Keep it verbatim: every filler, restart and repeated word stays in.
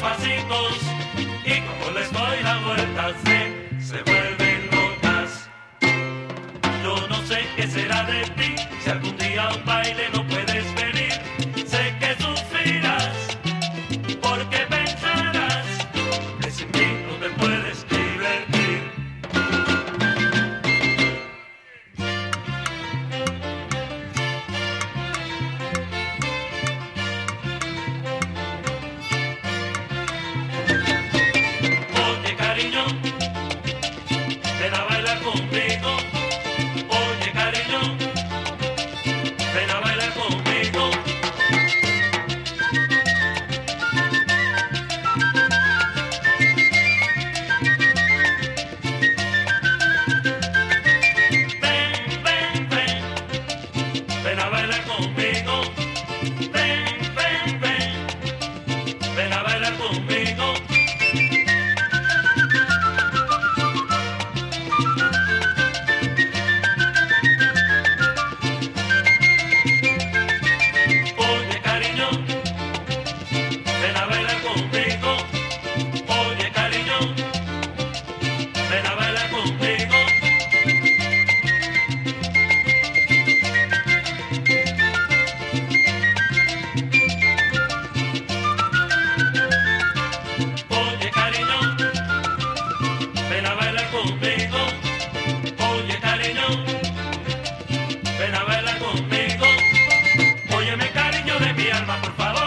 pasitos y como les doy la vuelta se, se vuelven locas. Yo no sé qué será de ti, si algún día a un baile no puedes venir. Sé que sufrirás, porque pensarás que sin mí no te puedes divertir. Oye, cariño, ven a bailar conmigo. Oye, cariño, ven a bailar conmigo. Ven, ven, ven, ven a bailar conmigo. Ven, ven, ven, ven a bailar conmigo. Oye, cariño, ven a bailar conmigo. Oye, cariño, ven a bailar conmigo. Oye, cariño, ven a bailar conmigo. Oye, cariño, ven a bailar conmigo. Óyeme, cariño de mi alma, por favor.